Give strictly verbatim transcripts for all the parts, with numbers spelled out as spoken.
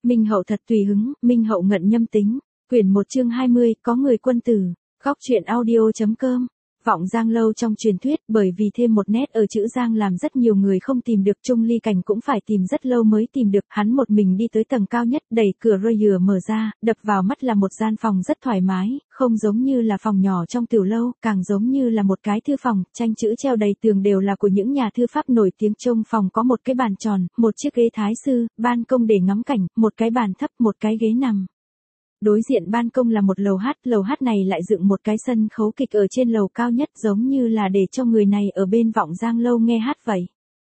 Minh Hậu thật tùy hứng, Minh Hậu ngận nhâm tính. Quyển một chương hai mươi, có người quân tử. Góc truyện audio.com. Vọng Giang lâu trong truyền thuyết, bởi vì thêm một nét ở chữ Giang làm rất nhiều người không tìm được. Trung Ly Cảnh cũng phải tìm rất lâu mới tìm được. Hắn một mình đi tới tầng cao nhất, đẩy cửa rơi mở ra, đập vào mắt là một gian phòng rất thoải mái, không giống như là phòng nhỏ trong tiểu lâu, càng giống như là một cái thư phòng, tranh chữ treo đầy tường đều là của những nhà thư pháp nổi tiếng. Trong phòng có một cái bàn tròn, một chiếc ghế thái sư, ban công để ngắm cảnh, một cái bàn thấp, một cái ghế nằm. Đối diện ban công là một lầu hát, lầu hát này lại dựng một cái sân khấu kịch ở trên lầu cao nhất, giống như là để cho người này ở bên Vọng Giang lâu nghe hát vậy.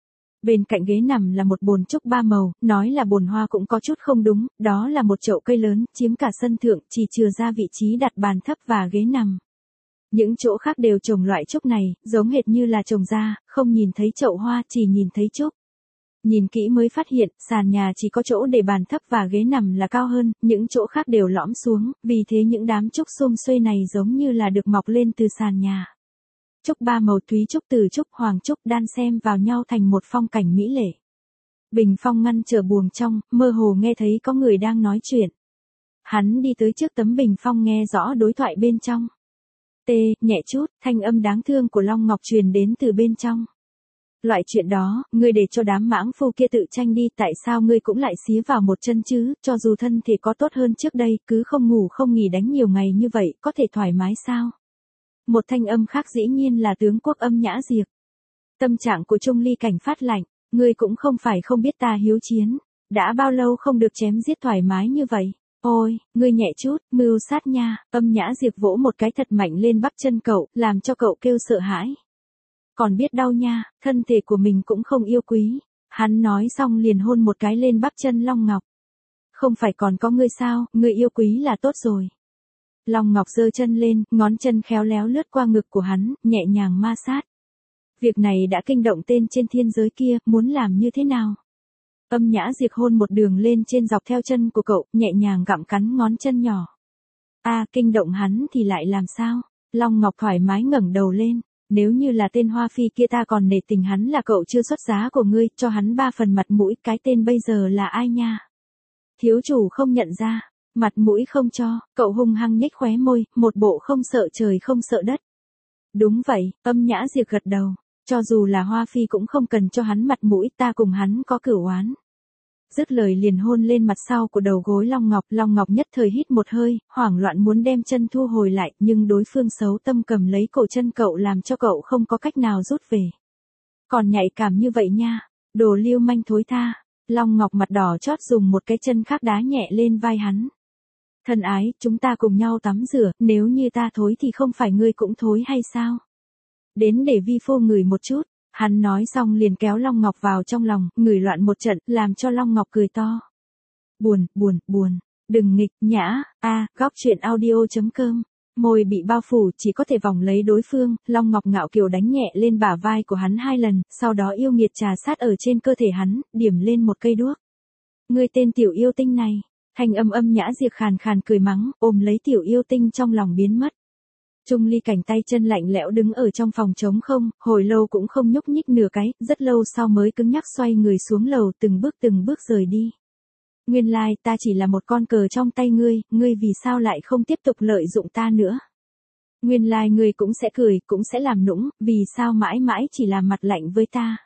Bên cạnh ghế nằm là một bồn trúc ba màu, nói là bồn hoa cũng có chút không đúng, đó là một chậu cây lớn, chiếm cả sân thượng, chỉ chừa ra vị trí đặt bàn thấp và ghế nằm. Những chỗ khác đều trồng loại trúc này, giống hệt như là trồng ra, không nhìn thấy chậu hoa, chỉ nhìn thấy trúc. Nhìn kỹ mới phát hiện, sàn nhà chỉ có chỗ để bàn thấp và ghế nằm là cao hơn, những chỗ khác đều lõm xuống, vì thế những đám trúc xum xuê này giống như là được mọc lên từ sàn nhà. Trúc ba màu, thúy trúc, từ trúc, hoàng trúc đan xen vào nhau thành một phong cảnh mỹ lệ. Bình phong ngăn trở buồng trong, mơ hồ nghe thấy có người đang nói chuyện. Hắn đi tới trước tấm bình phong nghe rõ đối thoại bên trong. Tê, nhẹ chút, thanh âm đáng thương của Long Ngọc truyền đến từ bên trong. Loại chuyện đó, ngươi để cho đám mãng phu kia tự tranh đi, tại sao ngươi cũng lại xía vào một chân chứ, cho dù thân thể có tốt hơn trước đây, cứ không ngủ không nghỉ đánh nhiều ngày như vậy, có thể thoải mái sao? Một thanh âm khác dĩ nhiên là tướng quốc Âm Nhã Diệp. Tâm trạng của Trung Ly Cảnh phát lạnh, ngươi cũng không phải không biết ta hiếu chiến, đã bao lâu không được chém giết thoải mái như vậy. Ôi, ngươi nhẹ chút, mưu sát nha. Âm Nhã Diệp vỗ một cái thật mạnh lên bắp chân cậu, làm cho cậu kêu sợ hãi. Còn biết đau nha, thân thể của mình cũng không yêu quý. Hắn nói xong liền hôn một cái lên bắp chân Long Ngọc. Không phải còn có ngươi sao, ngươi yêu quý là tốt rồi. Long Ngọc giơ chân lên, ngón chân khéo léo lướt qua ngực của hắn, nhẹ nhàng ma sát. Việc này đã kinh động tên trên thiên giới kia, muốn làm như thế nào? Âm Nhã Diệp hôn một đường lên trên dọc theo chân của cậu, nhẹ nhàng gặm cắn ngón chân nhỏ. A, à, kinh động hắn thì lại làm sao? Long Ngọc thoải mái ngẩng đầu lên. Nếu như là tên Hoa Phi kia ta còn nể tình hắn là cậu chưa xuất giá của ngươi, cho hắn ba phần mặt mũi, cái tên bây giờ là ai nha? Thiếu chủ không nhận ra, mặt mũi không cho, cậu hung hăng nhếch khóe môi, một bộ không sợ trời không sợ đất. Đúng vậy, Âm Nhã Diệp gật đầu, cho dù là Hoa Phi cũng không cần cho hắn mặt mũi, ta cùng hắn có cửu oán. Dứt lời liền hôn lên mặt sau của đầu gối Long Ngọc, Long Ngọc nhất thời hít một hơi, hoảng loạn muốn đem chân thu hồi lại, nhưng đối phương xấu tâm cầm lấy cổ chân cậu làm cho cậu không có cách nào rút về. Còn nhạy cảm như vậy nha, đồ lưu manh thối tha. Long Ngọc mặt đỏ chót dùng một cái chân khác đá nhẹ lên vai hắn. Thân ái, chúng ta cùng nhau tắm rửa, nếu như ta thối thì không phải ngươi cũng thối hay sao? Đến để vi phu ngửi một chút. Hắn nói xong liền kéo Long Ngọc vào trong lòng, ngửi loạn một trận, làm cho Long Ngọc cười to. Buồn, buồn, buồn, đừng nghịch, nhã, a, à, góc truyện audio.com. Môi bị bao phủ, chỉ có thể vòng lấy đối phương, Long Ngọc ngạo kiều đánh nhẹ lên bả vai của hắn hai lần, sau đó yêu nghiệt trà sát ở trên cơ thể hắn, điểm lên một cây đuốc. Ngươi tên tiểu yêu tinh này, thanh âm Âm Nhã Diệp khàn khàn cười mắng, ôm lấy tiểu yêu tinh trong lòng biến mất. Trung Ly Cảnh tay chân lạnh lẽo đứng ở trong phòng trống không, hồi lâu cũng không nhúc nhích nửa cái, rất lâu sau mới cứng nhắc xoay người xuống lầu, từng bước từng bước rời đi. Nguyên lai, like, ta chỉ là một con cờ trong tay ngươi, ngươi vì sao lại không tiếp tục lợi dụng ta nữa? Nguyên lai like, ngươi cũng sẽ cười, cũng sẽ làm nũng, vì sao mãi mãi chỉ làm mặt lạnh với ta?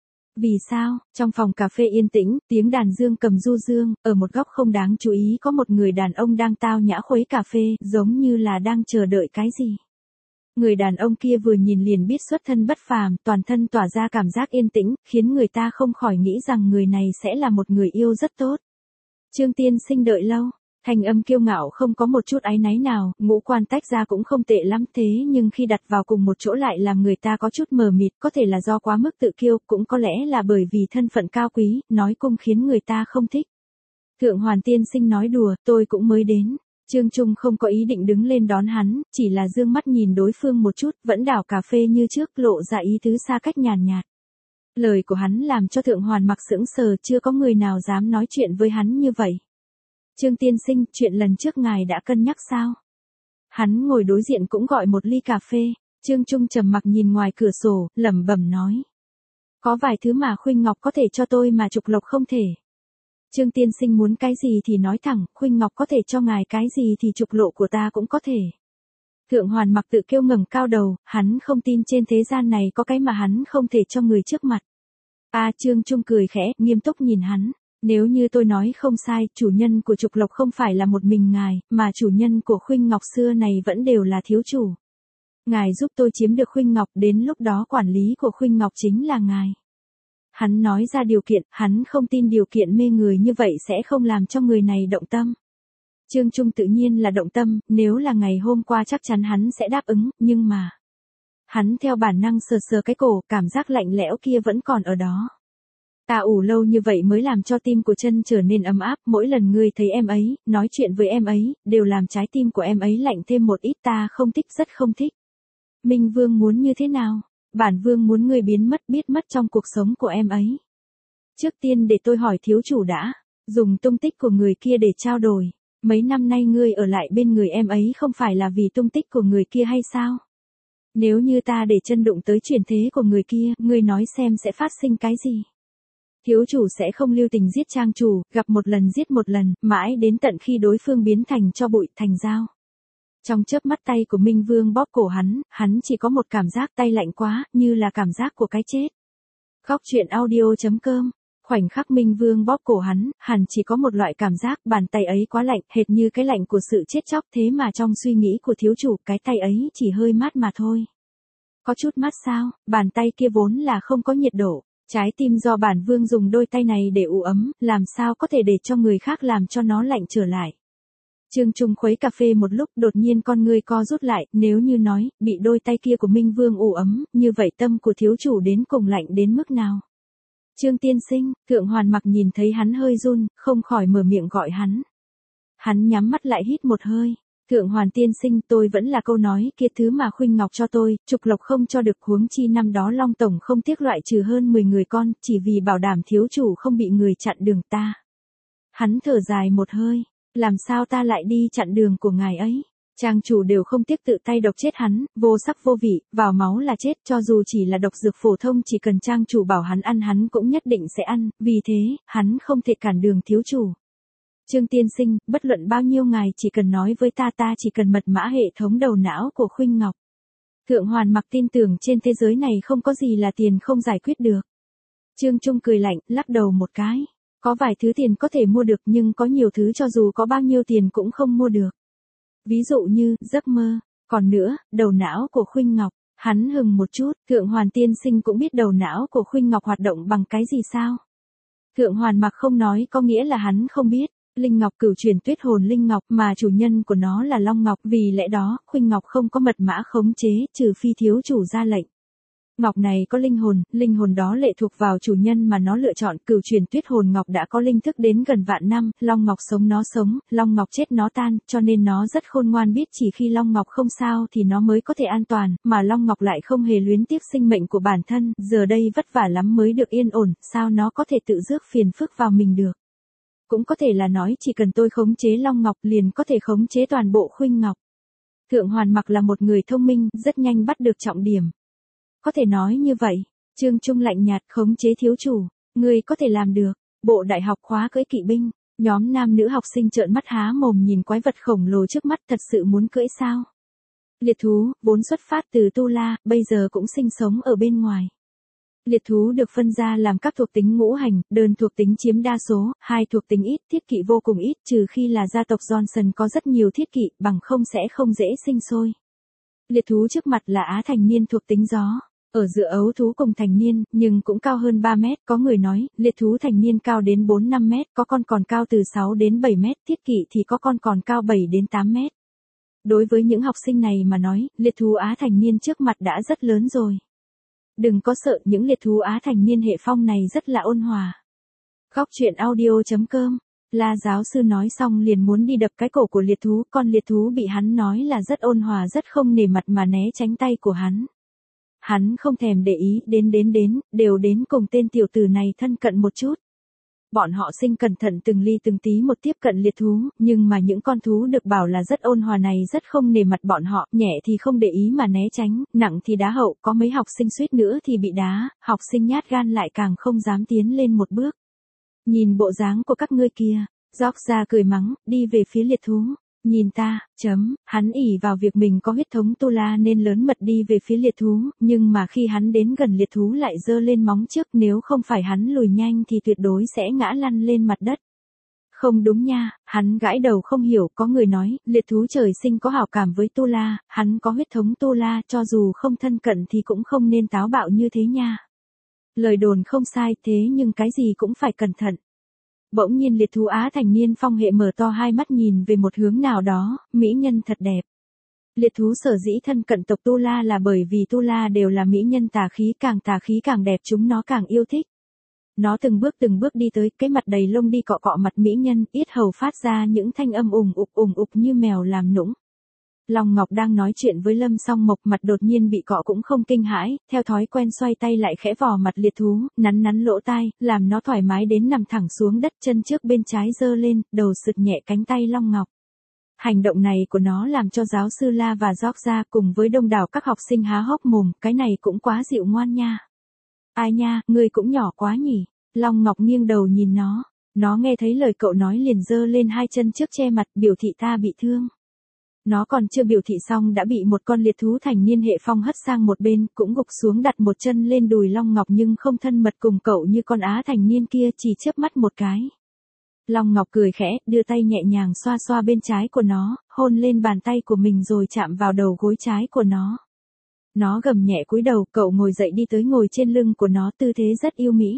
Vì sao? Trong phòng cà phê yên tĩnh, tiếng đàn dương cầm du dương, ở một góc không đáng chú ý có một người đàn ông đang tao nhã khuấy cà phê, giống như là đang chờ đợi cái gì. Người đàn ông kia vừa nhìn liền biết xuất thân bất phàm, toàn thân tỏa ra cảm giác yên tĩnh, khiến người ta không khỏi nghĩ rằng người này sẽ là một người yêu rất tốt. Trương tiên sinh đợi lâu. Thanh âm kiêu ngạo không có một chút áy náy nào, ngũ quan tách ra cũng không tệ lắm, thế nhưng khi đặt vào cùng một chỗ lại làm người ta có chút mờ mịt, có thể là do quá mức tự kiêu, cũng có lẽ là bởi vì thân phận cao quý, nói cung khiến người ta không thích. Thượng Hoàn tiên sinh nói đùa, tôi cũng mới đến. Trương Trung không có ý định đứng lên đón hắn, chỉ là dương mắt nhìn đối phương một chút, vẫn đảo cà phê như trước, lộ ra ý tứ xa cách nhàn nhạt. Lời của hắn làm cho Thượng Hoàn mặc sững sờ, chưa có người nào dám nói chuyện với hắn như vậy. Trương tiên sinh, chuyện lần trước ngài đã cân nhắc sao? Hắn ngồi đối diện cũng gọi một ly cà phê, Trương Trung trầm mặc nhìn ngoài cửa sổ, lẩm bẩm nói. Có vài thứ mà Khuynh Ngọc có thể cho tôi mà Trục Lộc không thể. Trương tiên sinh muốn cái gì thì nói thẳng, Khuynh Ngọc có thể cho ngài cái gì thì trục lộ của ta cũng có thể. Thượng Hoàn Mặc tự kiêu ngẩng cao đầu, hắn không tin trên thế gian này có cái mà hắn không thể cho người trước mặt. A à, Trương Trung cười khẽ, nghiêm túc nhìn hắn. Nếu như tôi nói không sai, chủ nhân của trục lộc không phải là một mình ngài, mà chủ nhân của Khuynh Ngọc xưa này vẫn đều là thiếu chủ. Ngài giúp tôi chiếm được Khuynh Ngọc, đến lúc đó quản lý của Khuynh Ngọc chính là ngài. Hắn nói ra điều kiện, hắn không tin điều kiện mê người như vậy sẽ không làm cho người này động tâm. Trương Trung tự nhiên là động tâm, nếu là ngày hôm qua chắc chắn hắn sẽ đáp ứng, nhưng mà... Hắn theo bản năng sờ sờ cái cổ, cảm giác lạnh lẽo kia vẫn còn ở đó. Ta ủ lâu như vậy mới làm cho tim của chân trở nên ấm áp, mỗi lần ngươi thấy em ấy, nói chuyện với em ấy, đều làm trái tim của em ấy lạnh thêm một ít, ta không thích, rất không thích. Minh Vương muốn như thế nào? Bản Vương muốn ngươi biến mất, biết mất trong cuộc sống của em ấy. Trước tiên để tôi hỏi thiếu chủ đã, dùng tung tích của người kia để trao đổi. Mấy năm nay ngươi ở lại bên người em ấy không phải là vì tung tích của người kia hay sao? Nếu như ta để chân đụng tới chuyển thế của người kia, ngươi nói xem sẽ phát sinh cái gì? Thiếu chủ sẽ không lưu tình giết trang chủ, gặp một lần giết một lần, mãi đến tận khi đối phương biến thành cho bụi, thành dao. Trong chớp mắt tay của Minh Vương bóp cổ hắn, hắn chỉ có một cảm giác tay lạnh quá, như là cảm giác của cái chết. Góc truyện audio chấm com. Khoảnh khắc Minh Vương bóp cổ hắn, hắn chỉ có một loại cảm giác bàn tay ấy quá lạnh, hệt như cái lạnh của sự chết chóc, thế mà trong suy nghĩ của thiếu chủ, cái tay ấy chỉ hơi mát mà thôi. Có chút mát sao, bàn tay kia vốn là không có nhiệt độ, trái tim do bản Vương dùng đôi tay này để ủ ấm, làm sao có thể để cho người khác làm cho nó lạnh trở lại. Trương Trung khuấy cà phê một lúc, đột nhiên con ngươi co rút lại, nếu như nói, bị đôi tay kia của Minh Vương ủ ấm, như vậy tâm của thiếu chủ đến cùng lạnh đến mức nào? Trương tiên sinh, Thượng Hoàn Mặc nhìn thấy hắn hơi run, không khỏi mở miệng gọi hắn. Hắn nhắm mắt lại hít một hơi. Thượng Hoàn tiên sinh, tôi vẫn là câu nói kia, thứ mà Khuynh Ngọc cho tôi, trục lộc không cho được, huống chi năm đó Long Tổng không tiếc loại trừ hơn mười người con, chỉ vì bảo đảm thiếu chủ không bị người chặn đường ta. Hắn thở dài một hơi, làm sao ta lại đi chặn đường của ngài ấy? Trang chủ đều không tiếc tự tay độc chết hắn, vô sắc vô vị, vào máu là chết, cho dù chỉ là độc dược phổ thông, chỉ cần trang chủ bảo hắn ăn hắn cũng nhất định sẽ ăn, vì thế, hắn không thể cản đường thiếu chủ. Trương tiên sinh, bất luận bao nhiêu ngài chỉ cần nói với ta, ta chỉ cần mật mã hệ thống đầu não của Khuynh Ngọc. Thượng Hoàn Mặc tin tưởng trên thế giới này không có gì là tiền không giải quyết được. Trương Trung cười lạnh, lắc đầu một cái. Có vài thứ tiền có thể mua được, nhưng có nhiều thứ cho dù có bao nhiêu tiền cũng không mua được. Ví dụ như, giấc mơ. Còn nữa, đầu não của Khuynh Ngọc. Hắn hừng một chút, Thượng Hoàn tiên sinh cũng biết đầu não của Khuynh Ngọc hoạt động bằng cái gì sao? Thượng Hoàn Mặc không nói có nghĩa là hắn không biết. Linh Ngọc cửu truyền tuyết hồn linh ngọc, mà chủ nhân của nó là Long Ngọc, vì lẽ đó, Khuynh Ngọc không có mật mã khống chế, trừ phi thiếu chủ ra lệnh. Ngọc này có linh hồn, linh hồn đó lệ thuộc vào chủ nhân mà nó lựa chọn, cửu truyền tuyết hồn ngọc đã có linh thức đến gần vạn năm, Long Ngọc sống nó sống, Long Ngọc chết nó tan, cho nên nó rất khôn ngoan, biết chỉ khi Long Ngọc không sao thì nó mới có thể an toàn, mà Long Ngọc lại không hề luyến tiếc sinh mệnh của bản thân, giờ đây vất vả lắm mới được yên ổn, sao nó có thể tự rước phiền phức vào mình được. Cũng có thể là nói chỉ cần tôi khống chế Long Ngọc liền có thể khống chế toàn bộ Khuynh Ngọc. Thượng Hoàn Mặc là một người thông minh, rất nhanh bắt được trọng điểm. Có thể nói như vậy, Trương Trung lạnh nhạt, khống chế thiếu chủ, người có thể làm được. Bộ đại học khóa cưỡi kỵ binh, nhóm nam nữ học sinh trợn mắt há mồm nhìn quái vật khổng lồ trước mắt, thật sự muốn cưỡi sao? Liệt thú, vốn xuất phát từ Tu La, bây giờ cũng sinh sống ở bên ngoài. Liệt thú được phân ra làm các thuộc tính ngũ hành, đơn thuộc tính chiếm đa số, hai thuộc tính ít, thiết kỵ vô cùng ít, trừ khi là gia tộc Johnson có rất nhiều thiết kỵ, bằng không sẽ không dễ sinh sôi. Liệt thú trước mặt là Á thành niên thuộc tính gió, ở giữa ấu thú cùng thành niên, nhưng cũng cao hơn ba mét, có người nói, liệt thú thành niên cao đến bốn năm mét, có con còn cao từ sáu đến bảy mét, thiết kỵ thì có con còn cao bảy đến tám mét. Đối với những học sinh này mà nói, liệt thú Á thành niên trước mặt đã rất lớn rồi. Đừng có sợ, những liệt thú Á thành niên hệ phong này rất là ôn hòa. Góc truyện audio chấm com. La giáo sư nói xong liền muốn đi đập cái cổ của liệt thú, con liệt thú bị hắn nói là rất ôn hòa, rất không nể mặt mà né tránh tay của hắn. Hắn không thèm để ý, đến đến đến, đều đến cùng tên tiểu tử này thân cận một chút. Bọn họ sinh cẩn thận từng ly từng tí một tiếp cận liệt thú, nhưng mà những con thú được bảo là rất ôn hòa này rất không nể mặt bọn họ, nhẹ thì không để ý mà né tránh, nặng thì đá hậu, có mấy học sinh suýt nữa thì bị đá, học sinh nhát gan lại càng không dám tiến lên một bước. Nhìn bộ dáng của các ngươi kia. Gióc ra cười mắng, đi về phía liệt thú. Nhìn ta, chấm, hắn ỷ vào việc mình có huyết thống tu la nên lớn mật đi về phía liệt thú, nhưng mà khi hắn đến gần liệt thú lại giơ lên móng trước, nếu không phải hắn lùi nhanh thì tuyệt đối sẽ ngã lăn lên mặt đất. Không đúng nha, hắn gãi đầu không hiểu, có người nói, liệt thú trời sinh có hảo cảm với tu la, hắn có huyết thống tu la, cho dù không thân cận thì cũng không nên táo bạo như thế nha. Lời đồn không sai, thế nhưng cái gì cũng phải cẩn thận. Bỗng nhiên liệt thú Á thành niên phong hệ mở to hai mắt nhìn về một hướng nào đó, mỹ nhân thật đẹp. Liệt thú sở dĩ thân cận tộc Tu La là bởi vì Tu La đều là mỹ nhân tà khí, càng tà khí càng đẹp chúng nó càng yêu thích. Nó từng bước từng bước đi tới, cái mặt đầy lông đi cọ cọ mặt mỹ nhân, yết hầu phát ra những thanh âm ùng ục ùng ục như mèo làm nũng. Long Ngọc đang nói chuyện với Lâm Song Mộc, mặt đột nhiên bị cọ cũng không kinh hãi, theo thói quen xoay tay lại khẽ vò mặt liệt thú, nắn nắn lỗ tai, làm nó thoải mái đến nằm thẳng xuống đất, chân trước bên trái giơ lên, đầu sượt nhẹ cánh tay Long Ngọc. Hành động này của nó làm cho giáo sư La và Gióc ra cùng với đông đảo các học sinh há hốc mồm, cái này cũng quá dịu ngoan nha. Ai nha, ngươi cũng nhỏ quá nhỉ. Long Ngọc nghiêng đầu nhìn nó, nó nghe thấy lời cậu nói liền giơ lên hai chân trước che mặt, biểu thị ta bị thương. Nó còn chưa biểu thị xong đã bị một con liệt thú thành niên hệ phong hất sang một bên, cũng gục xuống đặt một chân lên đùi Long Ngọc nhưng không thân mật cùng cậu như con Á thành niên kia, chỉ chớp mắt một cái. Long Ngọc cười khẽ, đưa tay nhẹ nhàng xoa xoa bên trái của nó, hôn lên bàn tay của mình rồi chạm vào đầu gối trái của nó. Nó gầm nhẹ cúi đầu, cậu ngồi dậy đi tới ngồi trên lưng của nó, tư thế rất yêu mỹ.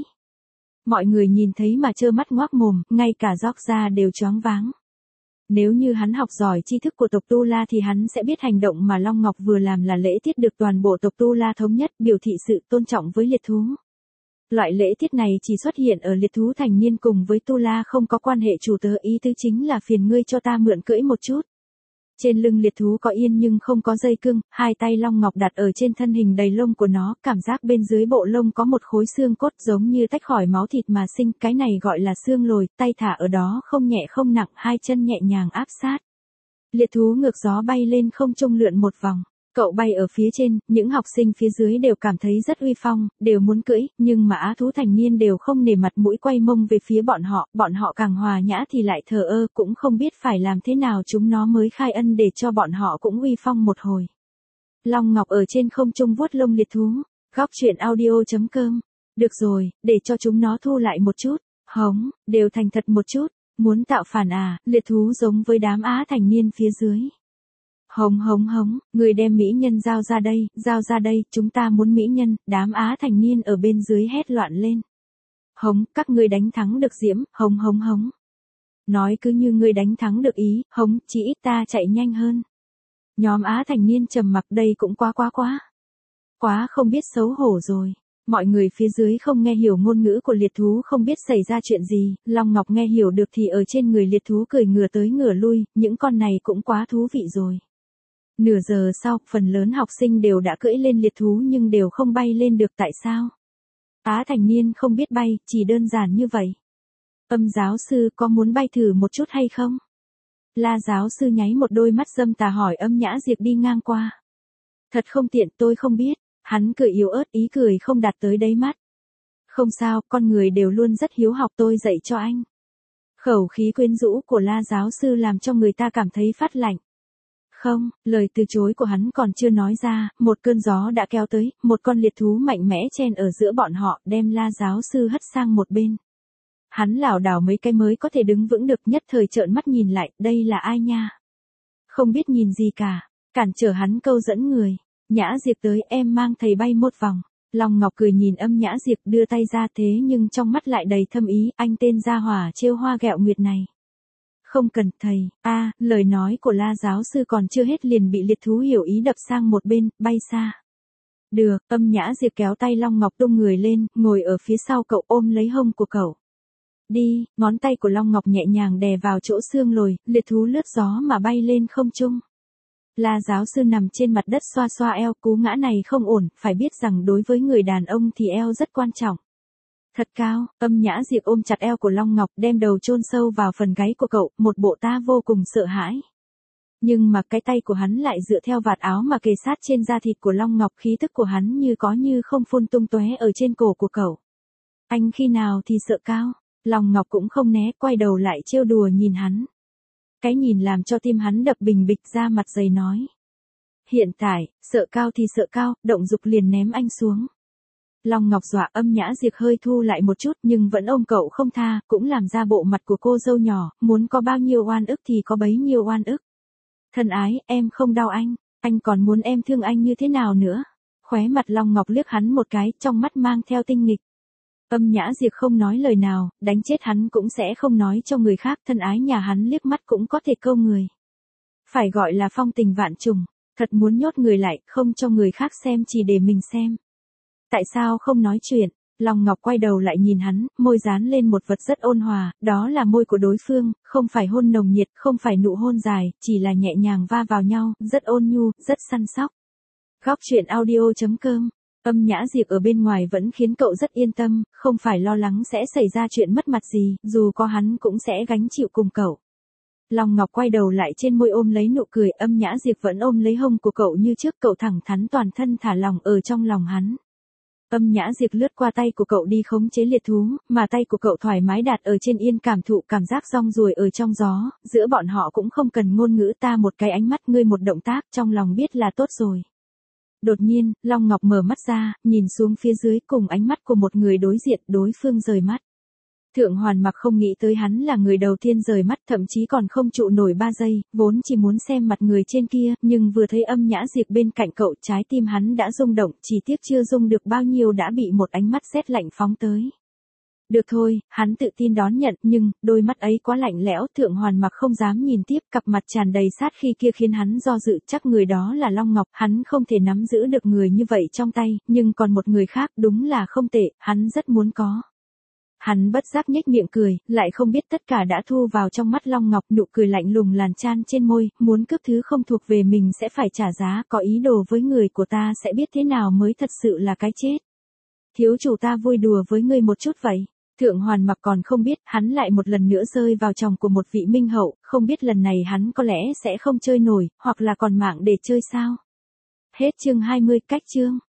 Mọi người nhìn thấy mà trơ mắt ngoác mồm, ngay cả Gióc ra đều choáng váng. Nếu như hắn học giỏi tri thức của tộc Tu La thì hắn sẽ biết hành động mà Long Ngọc vừa làm là lễ tiết được toàn bộ tộc Tu La thống nhất, biểu thị sự tôn trọng với liệt thú. Loại lễ tiết này chỉ xuất hiện ở liệt thú thành niên cùng với Tu La không có quan hệ chủ tớ, ý tứ chính là phiền ngươi cho ta mượn cưỡi một chút. Trên lưng liệt thú có yên nhưng không có dây cương, hai tay Long Ngọc đặt ở trên thân hình đầy lông của nó, cảm giác bên dưới bộ lông có một khối xương cốt giống như tách khỏi máu thịt mà sinh, cái này gọi là xương lồi, tay thả ở đó không nhẹ không nặng, hai chân nhẹ nhàng áp sát. Liệt thú ngược gió bay lên không trung lượn một vòng. Cậu bay ở phía trên, những học sinh phía dưới đều cảm thấy rất uy phong, đều muốn cưỡi, nhưng mà á thú thành niên đều không nể mặt mũi quay mông về phía bọn họ, bọn họ càng hòa nhã thì lại thờ ơ, cũng không biết phải làm thế nào chúng nó mới khai ân để cho bọn họ cũng uy phong một hồi. Long Ngọc ở trên không trung vuốt lông liệt thú, góc truyện audio chấm com. Được rồi, để cho chúng nó thu lại một chút, hống, đều thành thật một chút, muốn tạo phản à, liệt thú giống với đám á thành niên phía dưới. Hống hống hống, người đem mỹ nhân giao ra đây, giao ra đây, chúng ta muốn mỹ nhân, đám á thành niên ở bên dưới hét loạn lên. Hống, các ngươi đánh thắng được Diễm, hống hống hống. Nói cứ như ngươi đánh thắng được Ý, hống, chỉ ít ta chạy nhanh hơn. Nhóm á thành niên trầm mặc, đây cũng quá quá quá. Quá không biết xấu hổ rồi. Mọi người phía dưới không nghe hiểu ngôn ngữ của liệt thú, không biết xảy ra chuyện gì, Long Ngọc nghe hiểu được thì ở trên người liệt thú cười ngửa tới ngửa lui, những con này cũng quá thú vị rồi. Nửa giờ sau, phần lớn học sinh đều đã cưỡi lên liệt thú nhưng đều không bay lên được, tại sao? Á thành niên không biết bay, chỉ đơn giản như vậy. Âm giáo sư có muốn bay thử một chút hay không? La giáo sư nháy một đôi mắt dâm tà hỏi Âm Nhã Diệp đi ngang qua. Thật không tiện, tôi không biết. Hắn cười yếu ớt, ý cười không đạt tới đáy mắt. Không sao, con người đều luôn rất hiếu học, tôi dạy cho anh. Khẩu khí quyến rũ của La giáo sư làm cho người ta cảm thấy phát lạnh. Không, lời từ chối của hắn còn chưa nói ra, một cơn gió đã kéo tới, một con liệt thú mạnh mẽ chen ở giữa bọn họ, đem La giáo sư hất sang một bên. Hắn lảo đảo mấy cái mới có thể đứng vững được, nhất thời trợn mắt nhìn lại, đây là ai nha? Không biết nhìn gì cả, cản trở hắn câu dẫn người. Nhã Diệp tới, em mang thầy bay một vòng. Long Ngọc cười nhìn Âm Nhã Diệp đưa tay ra, thế nhưng trong mắt lại đầy thâm ý, anh tên gia hỏa trêu hoa ghẹo nguyệt này. Không cần thầy, a à, lời nói của La giáo sư còn chưa hết liền bị liệt thú hiểu ý đập sang một bên, bay xa. Được, Âm Nhã Diệp kéo tay Long Ngọc tung người lên, ngồi ở phía sau cậu ôm lấy hông của cậu. Đi, ngón tay của Long Ngọc nhẹ nhàng đè vào chỗ xương lồi, liệt thú lướt gió mà bay lên không trung. La giáo sư nằm trên mặt đất xoa xoa eo, cú ngã này không ổn, phải biết rằng đối với người đàn ông thì eo rất quan trọng. Thật cao, Âm Nhã Diệp ôm chặt eo của Long Ngọc, đem đầu chôn sâu vào phần gáy của cậu, một bộ ta vô cùng sợ hãi. Nhưng mà cái tay của hắn lại dựa theo vạt áo mà kề sát trên da thịt của Long Ngọc, khí tức của hắn như có như không phun tung tóe ở trên cổ của cậu. Anh khi nào thì sợ cao? Long Ngọc cũng không né, quay đầu lại trêu đùa nhìn hắn. Cái nhìn làm cho tim hắn đập bình bịch, ra mặt dày nói. Hiện tại, sợ cao thì sợ cao, động dục liền ném anh xuống. Long Ngọc dọa, Âm Nhã Diệp hơi thu lại một chút nhưng vẫn ôm cậu không tha, cũng làm ra bộ mặt của cô dâu nhỏ, muốn có bao nhiêu oan ức thì có bấy nhiêu oan ức. Thân ái, em không đau anh, anh còn muốn em thương anh như thế nào nữa? Khóe mặt Long Ngọc liếc hắn một cái, trong mắt mang theo tinh nghịch. Âm Nhã Diệp không nói lời nào, đánh chết hắn cũng sẽ không nói cho người khác, thân ái nhà hắn liếc mắt cũng có thể câu người. Phải gọi là phong tình vạn trùng, thật muốn nhốt người lại, không cho người khác xem chỉ để mình xem. Tại sao không nói chuyện? Long Ngọc quay đầu lại nhìn hắn, môi dán lên một vật rất ôn hòa, đó là môi của đối phương, không phải hôn nồng nhiệt, không phải nụ hôn dài, chỉ là nhẹ nhàng va vào nhau, rất ôn nhu, rất săn sóc. Góc truyện audio chấm com. Âm Nhã Diệp ở bên ngoài vẫn khiến cậu rất yên tâm, không phải lo lắng sẽ xảy ra chuyện mất mặt gì, dù có hắn cũng sẽ gánh chịu cùng cậu. Long Ngọc quay đầu lại, trên môi ôm lấy nụ cười, Âm Nhã Diệp vẫn ôm lấy hông của cậu như trước, cậu thẳng thắn toàn thân thả lòng ở trong lòng hắn. Âm Nhã Diệp lướt qua tay của cậu đi khống chế liệt thú, mà tay của cậu thoải mái đặt ở trên yên, cảm thụ cảm giác rong ruổi ở trong gió, giữa bọn họ cũng không cần ngôn ngữ, ta một cái ánh mắt, ngươi một động tác, trong lòng biết là tốt rồi. Đột nhiên, Long Ngọc mở mắt ra, nhìn xuống phía dưới, cùng ánh mắt của một người đối diện, đối phương rời mắt. Thượng Hoàn Mặc không nghĩ tới hắn là người đầu tiên rời mắt, thậm chí còn không trụ nổi ba giây, vốn chỉ muốn xem mặt người trên kia, nhưng vừa thấy Âm Nhã Diệp bên cạnh cậu, trái tim hắn đã rung động, chỉ tiếc chưa rung được bao nhiêu đã bị một ánh mắt rét lạnh phóng tới. Được thôi, hắn tự tin đón nhận, nhưng, đôi mắt ấy quá lạnh lẽo, Thượng Hoàn Mặc không dám nhìn tiếp, cặp mặt tràn đầy sát khí kia khiến hắn do dự, chắc người đó là Long Ngọc, hắn không thể nắm giữ được người như vậy trong tay, nhưng còn một người khác, đúng là không tệ, hắn rất muốn có. Hắn bất giác nhếch miệng cười, lại không biết tất cả đã thu vào trong mắt Long Ngọc, nụ cười lạnh lùng làn chan trên môi, muốn cướp thứ không thuộc về mình sẽ phải trả giá, có ý đồ với người của ta sẽ biết thế nào mới thật sự là cái chết. Thiếu chủ ta vui đùa với ngươi một chút vậy. Thượng Hoàn Mặc còn không biết, hắn lại một lần nữa rơi vào chòng của một vị minh hậu, không biết lần này hắn có lẽ sẽ không chơi nổi, hoặc là còn mạng để chơi sao. Hết chương hai mươi, cách chương.